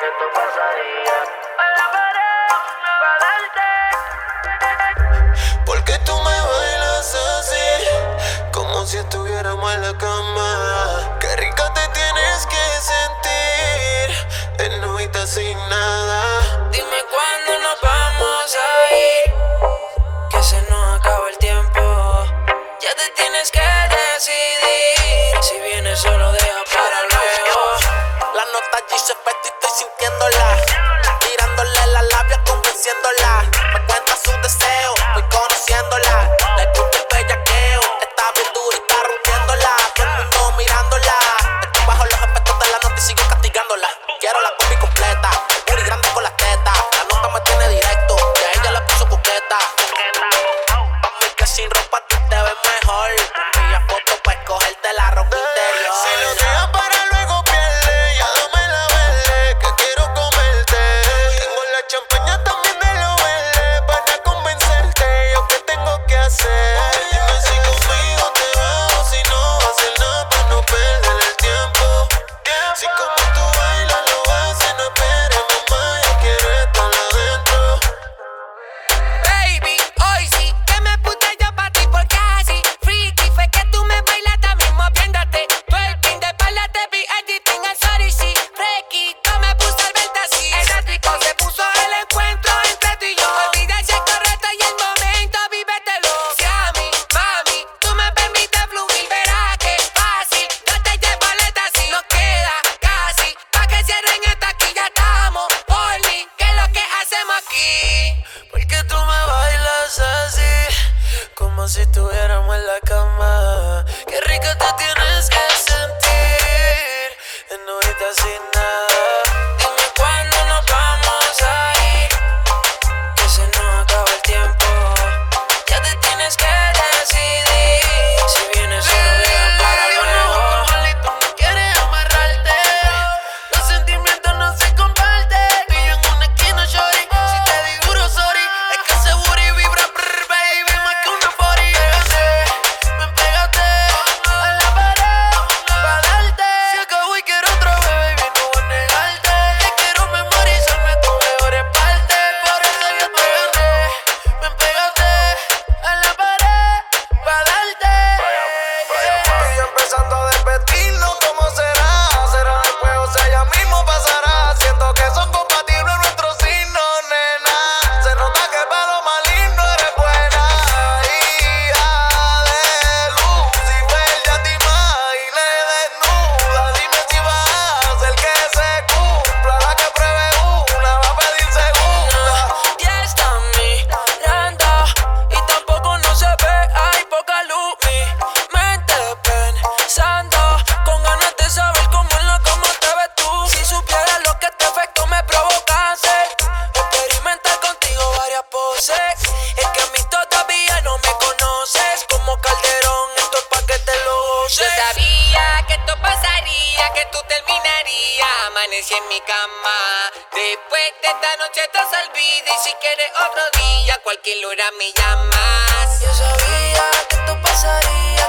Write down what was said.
esto pasaría. A la pared, para darte. Porque tú me bailas así, como si estuviéramos en la cama. Qué rica te tienes que sentir, desnudita sin nada. Dime cuándo nos vamos a ir, que se nos acaba el tiempo. Ya te tienes que decidir, si vienes solo deja para luego. La nota allí se efecto y estoy sintiéndola, tirándole la labia, convenciéndola. Me cuenta su deseo, voy conociéndola. Le gusta el bellaqueo, está bien dura y está rompiéndola. Todo el mundo mirándola, estoy bajo los efectos de la nota y sigo castigándola. Quiero la combi completa, el booty grande con las tetas. La nota me tiene directo, y a ella le puso coqueta. Pa' mí que sin ropa tú te ves mejor. Envía fotos pa' escogerte la ropa interior. Si lo dejas para luego pierde, ya dame la verde, que quiero comerte. Tengo la champaña también de lo verde, para convencerte. ¿Yo qué tengo que hacer? Dime si conmigo te vas, si no vas a hacer nada para no perder el tiempo. Si como tú bailas lo haces, no esperes mamá, yo quiero estar adentro. Baby, hoy sí que me puse yo pa' ti porque así freaky fue que tú me bailaste mismo viéndote. Twerking de espalda te vi editing el sorry sí. Fresquito me puse al verte así. Eléctrico se puso el encuentro entre tú y yo. Olvida si es correcto y el momento, vívetelo. Si a mí, mami, tú me permites fluir, verás que fácil. Yo te llevo aleta así. Nos queda casi pa' que cierren esta aquí, ya estamos. Orly, ¿qué es lo que hacemos aquí? Porque tú me bailas así, como si estuviéramos en la cama. Qué rico te tienes que sentir, desnudita sin nada. Dime cuándo nos vamos a ir, que se nos acaba el tiempo. Ya te tienes que decidir, si vienes solo deja para luego. Tú no quieres amarrarte, los sentimientos no se comparten. Tú y yo en una esquina, shorty, si te di duro, sorry. Es que ese booty vibra, brr, baby, más que una 40. Ven, pégate a la pared pa' darte. Si acabo y quiero otro baby, no voy a negarte. Te quiero memorizarme tus mejores partes, por eso yo te gané. Ven, pégate a la pared pa' darte. Y yo empezando a despedirnos, ¿cómo será? ¿Será después o sea ya mismo pasará? Siento que son compatibles nuestros signos, nena. Se nota que para lo maligno eres buena. Hija de Lucifer, ya te imaginé desnuda. Dime si vas a hacer que se cumpla. La que pruebe una va a pedir segunda. Ya está mirando y tampoco no se ve, hay poca luz. Mi mente pensando, con ganas de saber cómo es la cama te ves tú. Si supieras lo que este efecto me provocase, experimentar contigo varias poses. Es que a mí todavía no me conoces, como Calderón, esto es pa' que te lo goces. Yo sabía que esto pasaría, que tú terminarías. Amanecí en mi cama, después de esta noche estás al olvida. Y si quieres otro día, cualquier hora me llamas. Yo sabía que esto pasaría,